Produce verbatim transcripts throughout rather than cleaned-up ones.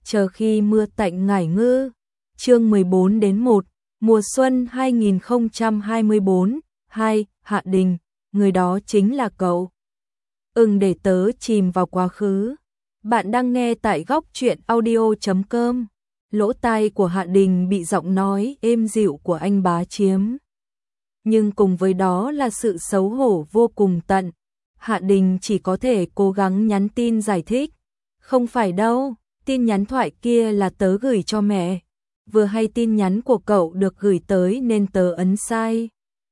chờ khi mưa tạnh ngải ngư. Chương mười bốn đến một, mùa xuân hai nghìn không trăm hai mươi tư. Hai, Hạ Đình, người đó chính là cậu. Ưng để tớ chìm vào quá khứ. Bạn đang nghe tại góc truyện audio chấm com. Lỗ tai của Hạ Đình bị giọng nói êm dịu của anh bá chiếm. Nhưng cùng với đó là sự xấu hổ vô cùng tận. Hạ Đình chỉ có thể cố gắng nhắn tin giải thích. Không phải đâu, tin nhắn thoại kia là tớ gửi cho mẹ. Vừa hay tin nhắn của cậu được gửi tới nên tớ ấn sai.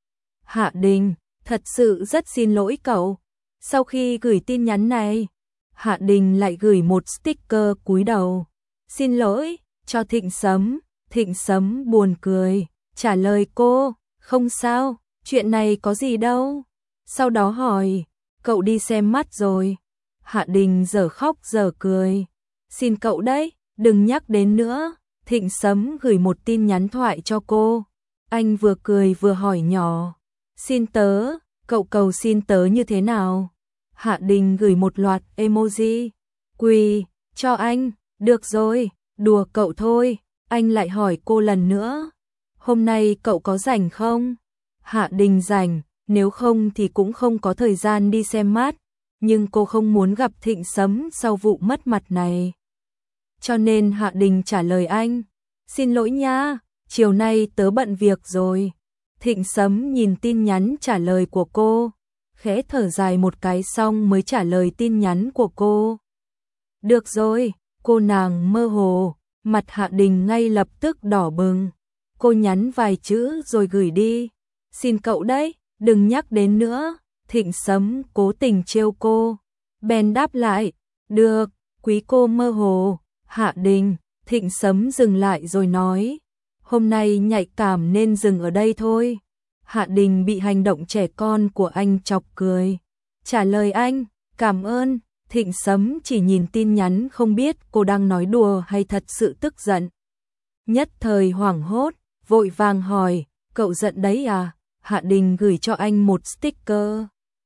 Hạ Đình, thật sự rất xin lỗi cậu. Sau khi gửi tin nhắn này, Hạ Đình lại gửi một sticker cúi đầu. Xin lỗi, cho Thịnh Sấm. Thịnh Sấm buồn cười, trả lời cô, không sao, chuyện này có gì đâu. Sau đó hỏi, cậu đi xem mắt rồi. Hạ Đình giờ khóc giờ cười. Xin cậu đấy, đừng nhắc đến nữa. Thịnh Sấm gửi một tin nhắn thoại cho cô. Anh vừa cười vừa hỏi nhỏ. Xin tớ, cậu cầu xin tớ như thế nào? Hạ Đình gửi một loạt emoji. Quỳ, cho anh, được rồi, đùa cậu thôi. Anh lại hỏi cô lần nữa. Hôm nay cậu có rảnh không? Hạ Đình rảnh, nếu không thì cũng không có thời gian đi xem mắt. Nhưng cô không muốn gặp Thịnh Sấm sau vụ mất mặt này. Cho nên Hạ Đình trả lời anh. Xin lỗi nha, chiều nay tớ bận việc rồi. Thịnh Sấm nhìn tin nhắn trả lời của cô, khẽ thở dài một cái xong mới trả lời tin nhắn của cô. Được rồi, cô nàng mơ hồ, mặt Hạ Đình ngay lập tức đỏ bừng. Cô nhắn vài chữ rồi gửi đi. Xin cậu đấy, đừng nhắc đến nữa. Thịnh Sấm cố tình trêu cô. Bèn đáp lại, được, quý cô mơ hồ. Hạ Đình, Thịnh Sấm dừng lại rồi nói. Hôm nay nhạy cảm nên dừng ở đây thôi. Hạ Đình bị hành động trẻ con của anh chọc cười. Trả lời anh, cảm ơn. Thịnh Sấm chỉ nhìn tin nhắn không biết cô đang nói đùa hay thật sự tức giận. Nhất thời hoảng hốt, vội vàng hỏi, cậu giận đấy à? Hạ Đình gửi cho anh một sticker.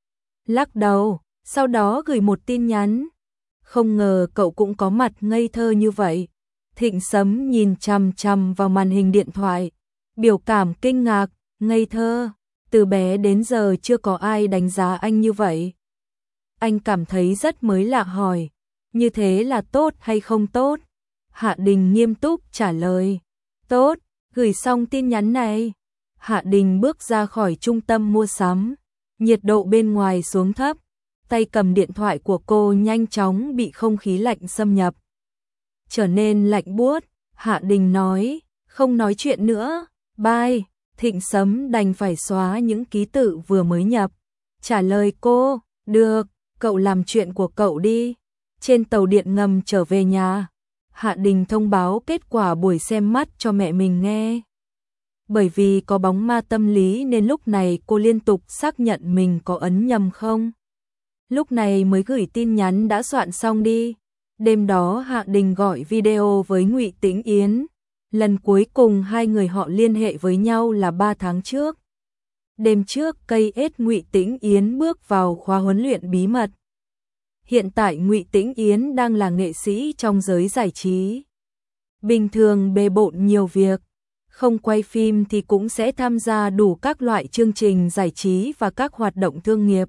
Lắc đầu, sau đó gửi một tin nhắn. Không ngờ cậu cũng có mặt ngây thơ như vậy. Thịnh Sấm nhìn chằm chằm vào màn hình điện thoại, biểu cảm kinh ngạc, ngây thơ. Từ bé đến giờ chưa có ai đánh giá anh như vậy. Anh cảm thấy rất mới lạ hỏi, như thế là tốt hay không tốt? Hạ Đình nghiêm túc trả lời, tốt. Gửi xong tin nhắn này, Hạ Đình bước ra khỏi trung tâm mua sắm. Nhiệt độ bên ngoài xuống thấp, tay cầm điện thoại của cô nhanh chóng bị không khí lạnh xâm nhập. Trở nên lạnh buốt, Hạ Đình nói, không nói chuyện nữa, bye. Thịnh Sấm đành phải xóa những ký tự vừa mới nhập. Trả lời cô, được, cậu làm chuyện của cậu đi. Trên tàu điện ngầm trở về nhà, Hạ Đình thông báo kết quả buổi xem mắt cho mẹ mình nghe. Bởi vì có bóng ma tâm lý nên lúc này cô liên tục xác nhận mình có ấn nhầm không. Lúc này mới gửi tin nhắn đã soạn xong đi. Đêm đó Hạ Đình gọi video với Ngụy Tĩnh Yến. Lần cuối cùng hai người họ liên hệ với nhau là ba tháng trước. Đêm trước cây ết Ngụy Tĩnh Yến bước vào khóa huấn luyện bí mật. Hiện tại Ngụy Tĩnh Yến đang là nghệ sĩ trong giới giải trí. Bình thường bề bộn nhiều việc, không quay phim thì cũng sẽ tham gia đủ các loại chương trình giải trí và các hoạt động thương nghiệp.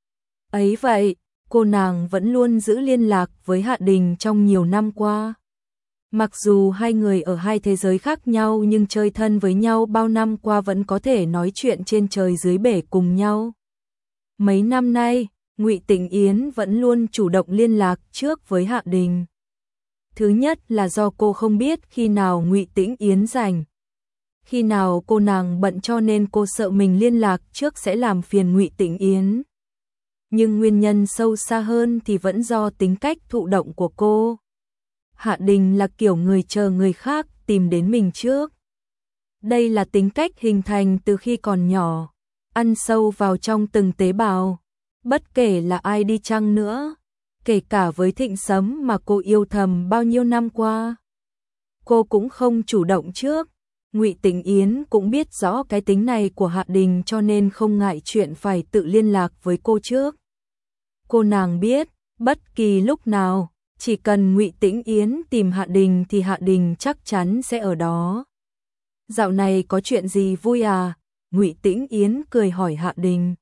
Ấy vậy, cô nàng vẫn luôn giữ liên lạc với Hạ Đình trong nhiều năm qua. Mặc dù hai người ở hai thế giới khác nhau nhưng chơi thân với nhau bao năm qua vẫn có thể nói chuyện trên trời dưới bể cùng nhau. Mấy năm nay, Ngụy Tĩnh Yến vẫn luôn chủ động liên lạc trước với Hạ Đình. Thứ nhất là do cô không biết khi nào Ngụy Tĩnh Yến rảnh. Khi nào cô nàng bận cho nên cô sợ mình liên lạc trước sẽ làm phiền Ngụy Tĩnh Yến. Nhưng nguyên nhân sâu xa hơn thì vẫn do tính cách thụ động của cô. Hạ Đình là kiểu người chờ người khác tìm đến mình trước. Đây là tính cách hình thành từ khi còn nhỏ, ăn sâu vào trong từng tế bào. Bất kể là ai đi chăng nữa, kể cả với Thịnh Sấm mà cô yêu thầm bao nhiêu năm qua, cô cũng không chủ động trước. Ngụy Tĩnh Yến cũng biết rõ cái tính này của Hạ Đình cho nên không ngại chuyện phải tự liên lạc với cô trước. Cô nàng biết, bất kỳ lúc nào, chỉ cần Ngụy Tĩnh Yến tìm Hạ Đình thì Hạ Đình chắc chắn sẽ ở đó. Dạo này có chuyện gì vui à? Ngụy Tĩnh Yến cười hỏi Hạ Đình.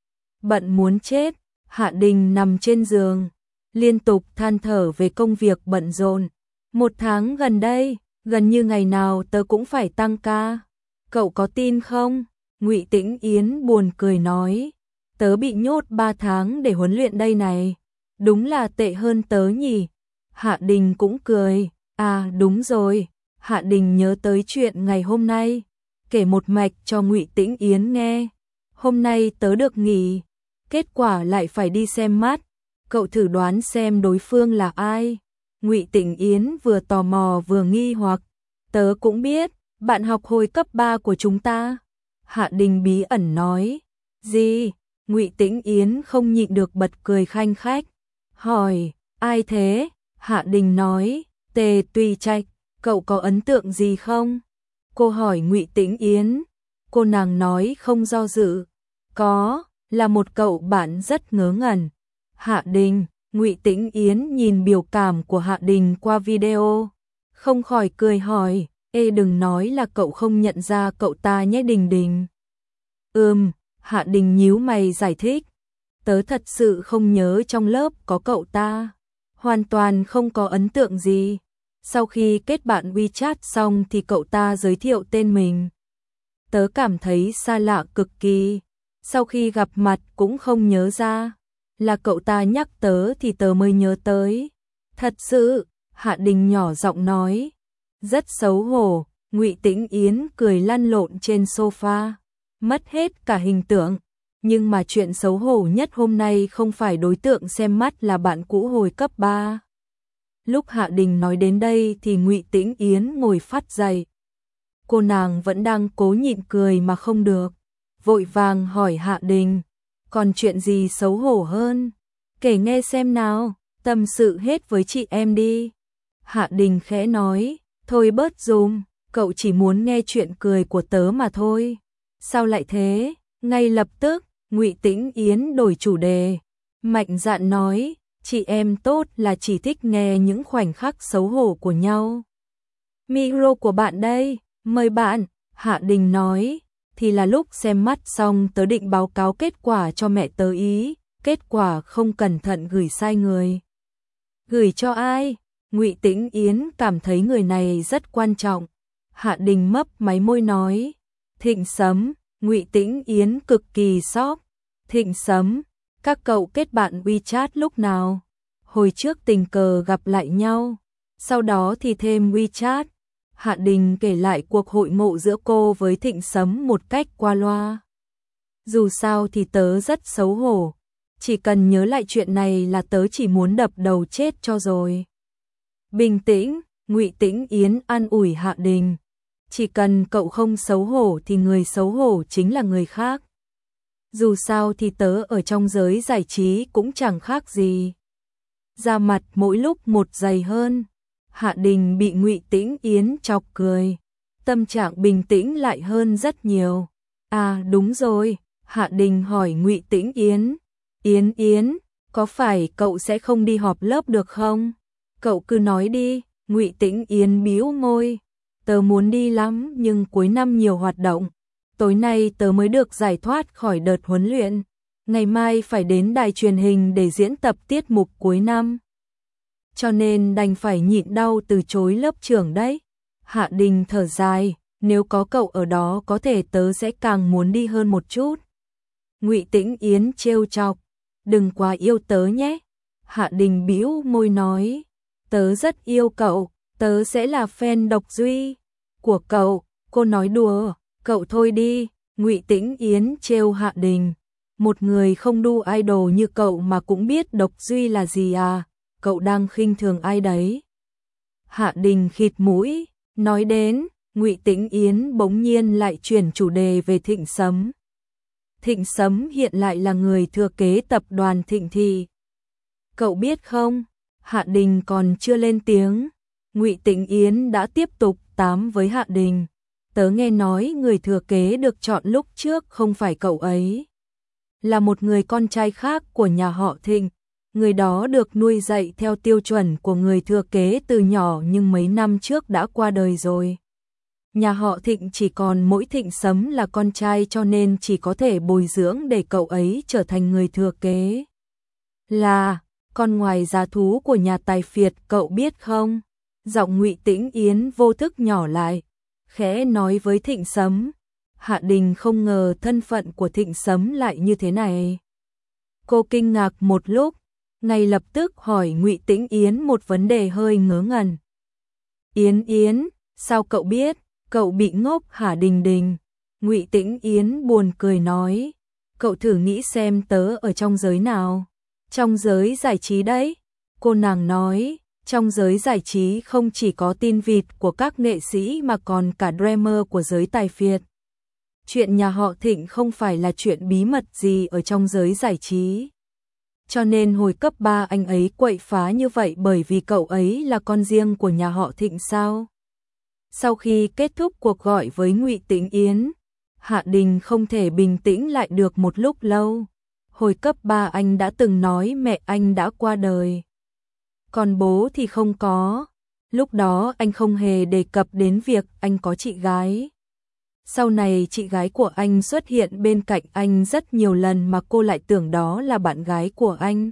Bận muốn chết, Hạ Đình nằm trên giường, liên tục than thở về công việc bận rộn. Một tháng gần đây, gần như ngày nào tớ cũng phải tăng ca. Cậu có tin không? Ngụy Tĩnh Yến buồn cười nói. Tớ bị nhốt ba tháng để huấn luyện đây này. Đúng là tệ hơn tớ nhỉ? Hạ Đình cũng cười. À đúng rồi, Hạ Đình nhớ tới chuyện ngày hôm nay, kể một mạch cho Ngụy Tĩnh Yến nghe. Hôm nay tớ được nghỉ, kết quả lại phải đi xem mắt. Cậu thử đoán xem đối phương là ai? Ngụy Tĩnh Yến vừa tò mò vừa nghi hoặc. Tớ cũng biết, bạn học hồi cấp ba của chúng ta. Hạ Đình bí ẩn nói. Gì? Ngụy Tĩnh Yến không nhịn được bật cười khanh khách. Hỏi, ai thế? Hạ Đình nói, Tề Tùy Trạch, cậu có ấn tượng gì không? Cô hỏi Ngụy Tĩnh Yến. Cô nàng nói không do dự. Có, là một cậu bạn rất ngớ ngẩn. Hạ Đình, Ngụy Tĩnh Yến nhìn biểu cảm của Hạ Đình qua video, không khỏi cười hỏi, ê đừng nói là cậu không nhận ra cậu ta nhé Đình Đình. Ừm, Hạ Đình nhíu mày giải thích. Tớ thật sự không nhớ trong lớp có cậu ta, hoàn toàn không có ấn tượng gì. Sau khi kết bạn WeChat xong thì cậu ta giới thiệu tên mình. Tớ cảm thấy xa lạ cực kỳ, sau khi gặp mặt cũng không nhớ ra. Là cậu ta nhắc tớ thì tớ mới nhớ tới. Thật sự, Hạ Đình nhỏ giọng nói. Rất xấu hổ, Ngụy Tĩnh Yến cười lăn lộn trên sofa, mất hết cả hình tượng. Nhưng mà chuyện xấu hổ nhất hôm nay không phải đối tượng xem mắt là bạn cũ hồi cấp ba. Lúc Hạ Đình nói đến đây thì Ngụy Tĩnh Yến ngồi phát dậy. Cô nàng vẫn đang cố nhịn cười mà không được, vội vàng hỏi Hạ Đình. Còn chuyện gì xấu hổ hơn? Kể nghe xem nào, tâm sự hết với chị em đi. Hạ Đình khẽ nói, thôi bớt dùm, cậu chỉ muốn nghe chuyện cười của tớ mà thôi. Sao lại thế? Ngay lập tức, Ngụy Tĩnh Yến đổi chủ đề, mạnh dạn nói, chị em tốt là chỉ thích nghe những khoảnh khắc xấu hổ của nhau. Micro của bạn đây, mời bạn, Hạ Đình nói. Thì là lúc xem mắt xong tớ định báo cáo kết quả cho mẹ tớ ý, kết quả không cẩn thận gửi sai người. Gửi cho ai? Ngụy Tĩnh Yến cảm thấy người này rất quan trọng. Hạ Đình mấp máy môi nói, Thịnh Sấm. Ngụy Tĩnh Yến cực kỳ sốc. Thịnh Sấm, các cậu kết bạn WeChat lúc nào? Hồi trước tình cờ gặp lại nhau, sau đó thì thêm WeChat. Hạ Đình kể lại cuộc hội ngộ giữa cô với Thịnh Sấm một cách qua loa. Dù sao thì tớ rất xấu hổ, chỉ cần nhớ lại chuyện này là tớ chỉ muốn đập đầu chết cho rồi. Bình tĩnh, Ngụy Tĩnh Yến an ủi Hạ Đình. Chỉ cần cậu không xấu hổ thì người xấu hổ chính là người khác. Dù sao thì tớ ở trong giới giải trí cũng chẳng khác gì. Da mặt mỗi lúc một dày hơn. Hạ Đình bị Ngụy Tĩnh Yến chọc cười, tâm trạng bình tĩnh lại hơn rất nhiều. À đúng rồi, Hạ Đình hỏi Ngụy Tĩnh Yến. Yến Yến, có phải cậu sẽ không đi họp lớp được không? Cậu cứ nói đi. Ngụy Tĩnh Yến bĩu môi. Tớ muốn đi lắm nhưng cuối năm nhiều hoạt động. Tối nay tớ mới được giải thoát khỏi đợt huấn luyện. Ngày mai phải đến đài truyền hình để diễn tập tiết mục cuối năm. Cho nên đành phải nhịn đau từ chối lớp trưởng đấy. Hạ Đình thở dài, nếu có cậu ở đó có thể tớ sẽ càng muốn đi hơn một chút. Ngụy Tĩnh Yến trêu chọc, đừng quá yêu tớ nhé. Hạ Đình bĩu môi nói, tớ rất yêu cậu, tớ sẽ là fan độc duy của cậu. Cô nói đùa, cậu thôi đi. Ngụy Tĩnh Yến trêu Hạ Đình, một người không đu idol như cậu mà cũng biết độc duy là gì à? Cậu đang khinh thường ai đấy? Hạ Đình khịt mũi, nói đến, Ngụy Tĩnh Yến bỗng nhiên lại chuyển chủ đề về Thịnh Sấm. Thịnh Sấm hiện lại là người thừa kế tập đoàn Thịnh Thị. Cậu biết không? Hạ Đình còn chưa lên tiếng, Ngụy Tĩnh Yến đã tiếp tục tám với Hạ Đình. Tớ nghe nói người thừa kế được chọn lúc trước không phải cậu ấy, là một người con trai khác của nhà họ Thịnh. Người đó được nuôi dạy theo tiêu chuẩn của người thừa kế từ nhỏ nhưng mấy năm trước đã qua đời rồi. Nhà họ Thịnh chỉ còn mỗi Thịnh Sấm là con trai cho nên chỉ có thể bồi dưỡng để cậu ấy trở thành người thừa kế. Là, con ngoài giá thú của nhà tài phiệt cậu biết không? Giọng Ngụy Tĩnh Yến vô thức nhỏ lại, khẽ nói với Thịnh Sấm. Hạ Đình không ngờ thân phận của Thịnh Sấm lại như thế này. Cô kinh ngạc một lúc, ngay lập tức hỏi Ngụy Tĩnh Yến một vấn đề hơi ngớ ngẩn. Yến Yến, sao cậu biết? Cậu bị ngốc hả Đình Đình? Ngụy Tĩnh Yến buồn cười nói, cậu thử nghĩ xem tớ ở trong giới nào? Trong giới giải trí đấy. Cô nàng nói, trong giới giải trí không chỉ có tin vịt của các nghệ sĩ mà còn cả dreamer của giới tài phiệt. Chuyện nhà họ Thịnh không phải là chuyện bí mật gì ở trong giới giải trí. Cho nên hồi cấp ba anh ấy quậy phá như vậy bởi vì cậu ấy là con riêng của nhà họ Thịnh sao? Sau khi kết thúc cuộc gọi với Ngụy Tĩnh Yến, Hạ Đình không thể bình tĩnh lại được một lúc lâu. Hồi cấp ba anh đã từng nói mẹ anh đã qua đời. Còn bố thì không có. Lúc đó anh không hề đề cập đến việc anh có chị gái. Sau này chị gái của anh xuất hiện bên cạnh anh rất nhiều lần mà cô lại tưởng đó là bạn gái của anh.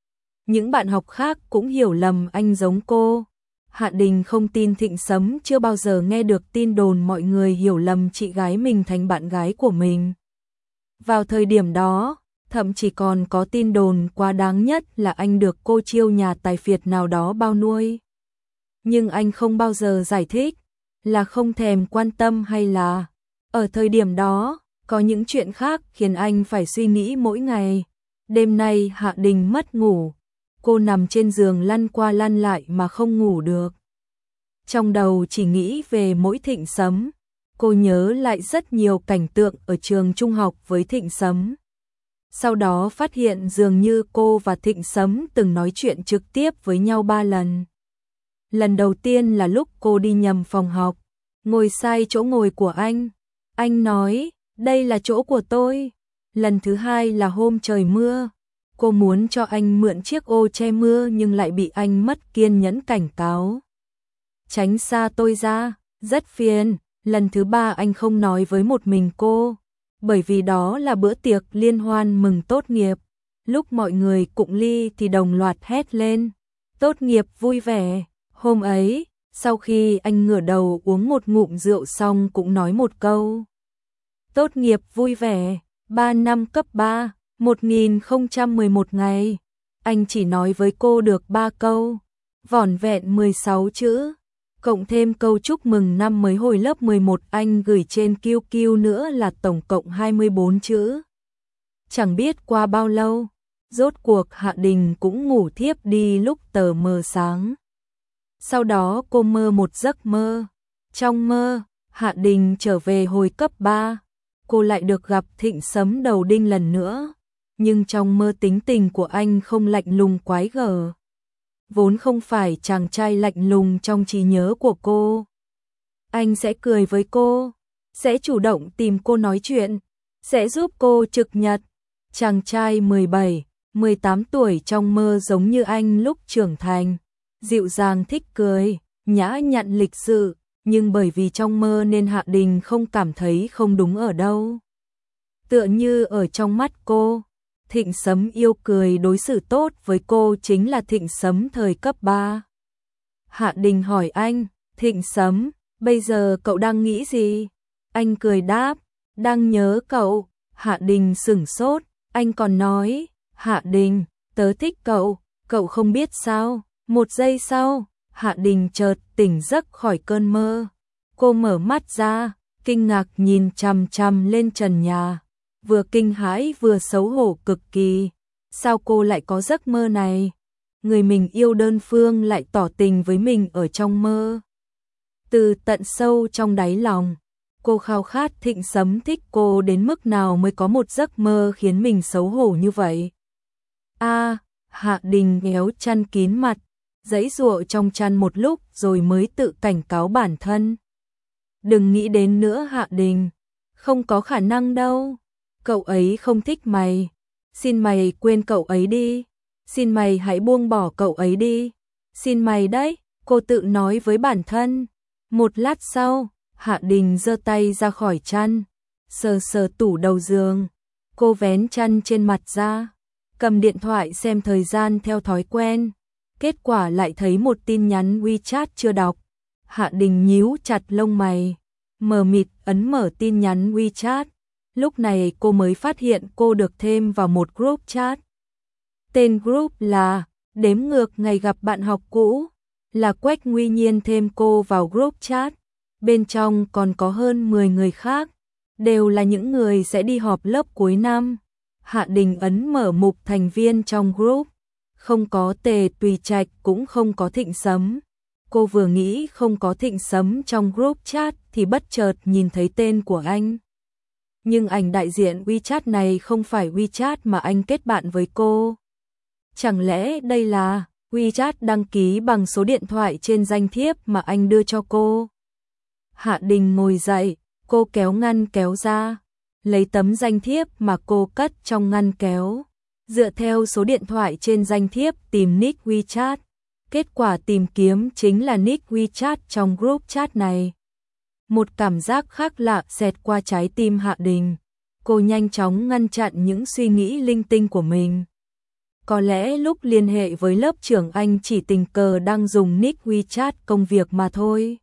Những bạn học khác cũng hiểu lầm anh giống cô. Hạ Đình không tin Thịnh Sấm chưa bao giờ nghe được tin đồn mọi người hiểu lầm chị gái mình thành bạn gái của mình. Vào thời điểm đó, thậm chí còn có tin đồn quá đáng nhất là anh được cô chiêu nhà tài phiệt nào đó bao nuôi. Nhưng anh không bao giờ giải thích, là không thèm quan tâm hay là ở thời điểm đó, có những chuyện khác khiến anh phải suy nghĩ mỗi ngày. Đêm nay Hạ Đình mất ngủ, cô nằm trên giường lăn qua lăn lại mà không ngủ được. Trong đầu chỉ nghĩ về mỗi Thịnh Sấm, cô nhớ lại rất nhiều cảnh tượng ở trường trung học với Thịnh Sấm. Sau đó phát hiện dường như cô và Thịnh Sấm từng nói chuyện trực tiếp với nhau ba lần. Lần đầu tiên là lúc cô đi nhầm phòng học, ngồi sai chỗ ngồi của anh. Anh nói, đây là chỗ của tôi. Lần thứ hai là hôm trời mưa. Cô muốn cho anh mượn chiếc ô che mưa nhưng lại bị anh mất kiên nhẫn cảnh cáo. Tránh xa tôi ra, rất phiền. Lần thứ ba anh không nói với một mình cô, bởi vì đó là bữa tiệc liên hoan mừng tốt nghiệp. Lúc mọi người cụng ly thì đồng loạt hét lên, tốt nghiệp vui vẻ. Hôm ấy, sau khi anh ngửa đầu uống một ngụm rượu xong cũng nói một câu. Tốt nghiệp vui vẻ, ba năm cấp ba, một nghìn không trăm mười một ngày. Anh chỉ nói với cô được ba câu, vỏn vẹn mười sáu chữ. Cộng thêm câu chúc mừng năm mới hồi lớp mười một anh gửi trên quy quy nữa là tổng cộng hai mươi bốn chữ. Chẳng biết qua bao lâu, rốt cuộc Hạ Đình cũng ngủ thiếp đi lúc tờ mờ sáng. Sau đó cô mơ một giấc mơ. Trong mơ, Hạ Đình trở về hồi cấp ba. Cô lại được gặp Thịnh Sấm đầu đinh lần nữa. Nhưng trong mơ tính tình của anh không lạnh lùng quái gở. Vốn không phải chàng trai lạnh lùng trong trí nhớ của cô. Anh sẽ cười với cô, sẽ chủ động tìm cô nói chuyện, sẽ giúp cô trực nhật. Chàng trai mười bảy, mười tám tuổi trong mơ giống như anh lúc trưởng thành, dịu dàng thích cười, nhã nhặn lịch sự, nhưng bởi vì trong mơ nên Hạ Đình không cảm thấy không đúng ở đâu. Tựa như ở trong mắt cô, Thịnh Sấm yêu cười đối xử tốt với cô chính là Thịnh Sấm thời cấp ba. Hạ Đình hỏi anh, Thịnh Sấm, bây giờ cậu đang nghĩ gì? Anh cười đáp, đang nhớ cậu. Hạ Đình sửng sốt, anh còn nói, Hạ Đình, tớ thích cậu, cậu không biết sao? Một giây sau, Hạ Đình chợt tỉnh giấc khỏi cơn mơ. Cô mở mắt ra, kinh ngạc nhìn chằm chằm lên trần nhà. Vừa kinh hãi vừa xấu hổ cực kỳ. Sao cô lại có giấc mơ này? Người mình yêu đơn phương lại tỏ tình với mình ở trong mơ. Từ tận sâu trong đáy lòng, cô khao khát Thịnh Sấm thích cô đến mức nào mới có một giấc mơ khiến mình xấu hổ như vậy. A, à, Hạ Đình nhéo chăn kín mặt, giãy giụa trong chăn một lúc rồi mới tự cảnh cáo bản thân. Đừng nghĩ đến nữa Hạ Đình, không có khả năng đâu. Cậu ấy không thích mày, xin mày quên cậu ấy đi. Xin mày hãy buông bỏ cậu ấy đi. Xin mày đấy, cô tự nói với bản thân. Một lát sau, Hạ Đình giơ tay ra khỏi chăn, sờ sờ tủ đầu giường. Cô vén chăn trên mặt ra, cầm điện thoại xem thời gian theo thói quen. Kết quả lại thấy một tin nhắn WeChat chưa đọc. Hạ Đình nhíu chặt lông mày, mờ mịt ấn mở tin nhắn WeChat. Lúc này cô mới phát hiện cô được thêm vào một group chat. Tên group là Đếm ngược ngày gặp bạn học cũ. Là Quách Nguy Nhiên thêm cô vào group chat. Bên trong còn có hơn mười người khác, đều là những người sẽ đi họp lớp cuối năm. Hạ Đình ấn mở mục thành viên trong group. Không có Tề Tùy Trạch cũng không có Thịnh Sấm. Cô vừa nghĩ không có Thịnh Sấm trong group chat thì bất chợt nhìn thấy tên của anh. Nhưng ảnh đại diện WeChat này không phải WeChat mà anh kết bạn với cô. Chẳng lẽ đây là WeChat đăng ký bằng số điện thoại trên danh thiếp mà anh đưa cho cô? Hạ Đình ngồi dậy, cô kéo ngăn kéo ra, lấy tấm danh thiếp mà cô cất trong ngăn kéo. Dựa theo số điện thoại trên danh thiếp tìm nick WeChat. Kết quả tìm kiếm chính là nick WeChat trong group chat này. Một cảm giác khác lạ xẹt qua trái tim Hạ Đình. Cô nhanh chóng ngăn chặn những suy nghĩ linh tinh của mình. Có lẽ lúc liên hệ với lớp trưởng anh chỉ tình cờ đang dùng nick WeChat công việc mà thôi.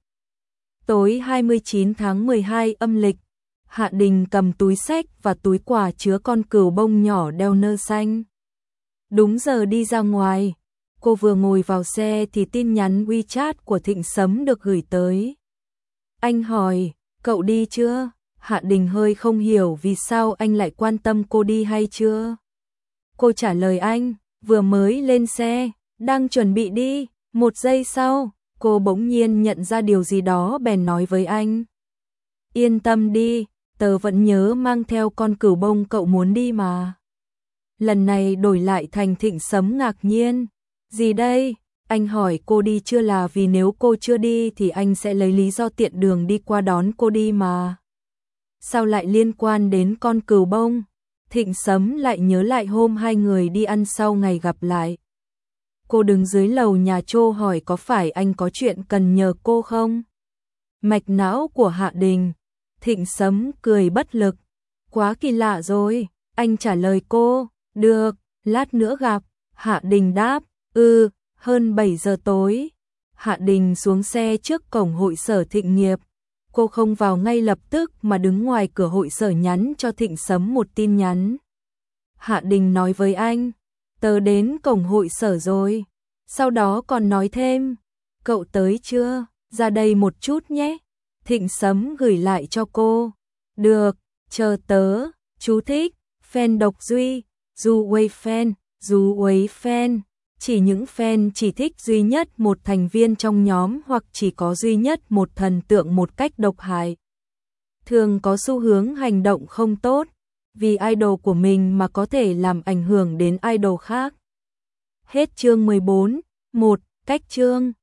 Tối hai mươi chín tháng mười hai âm lịch, Hạ Đình cầm túi xách và túi quà chứa con cừu bông nhỏ đeo nơ xanh. Đúng giờ đi ra ngoài, cô vừa ngồi vào xe thì tin nhắn WeChat của Thịnh Sấm được gửi tới. Anh hỏi, cậu đi chưa? Hạ Đình hơi không hiểu vì sao anh lại quan tâm cô đi hay chưa. Cô trả lời anh, vừa mới lên xe, đang chuẩn bị đi. Một giây sau, cô bỗng nhiên nhận ra điều gì đó bèn nói với anh. Yên tâm đi, tớ vẫn nhớ mang theo con cừu bông cậu muốn đi mà. Lần này đổi lại thành Thịnh Sấm ngạc nhiên. Gì đây? Anh hỏi cô đi chưa là vì nếu cô chưa đi thì anh sẽ lấy lý do tiện đường đi qua đón cô đi mà. Sao lại liên quan đến con cừu bông? Thịnh Sấm lại nhớ lại hôm hai người đi ăn sau ngày gặp lại. Cô đứng dưới lầu nhà Trô hỏi có phải anh có chuyện cần nhờ cô không? Mạch não của Hạ Đình. Thịnh Sấm cười bất lực. Quá kỳ lạ rồi. Anh trả lời cô. Được, lát nữa gặp. Hạ Đình đáp. Ừ, hơn bảy giờ tối. Hạ Đình xuống xe trước cổng hội sở Thịnh Nghiệp. Cô không vào ngay lập tức mà đứng ngoài cửa hội sở nhắn cho Thịnh Sấm một tin nhắn. Hạ Đình nói với anh, tớ đến cổng hội sở rồi. Sau đó còn nói thêm, cậu tới chưa? Ra đây một chút nhé. Thịnh Sấm gửi lại cho cô. Được, chờ tớ. Chú thích, fan độc duy, du wei fan, du wei fan. Chỉ những fan chỉ thích duy nhất một thành viên trong nhóm hoặc chỉ có duy nhất một thần tượng một cách độc hại. Thường có xu hướng hành động không tốt, vì idol của mình mà có thể làm ảnh hưởng đến idol khác. Hết chương mười bốn. một. Cách chương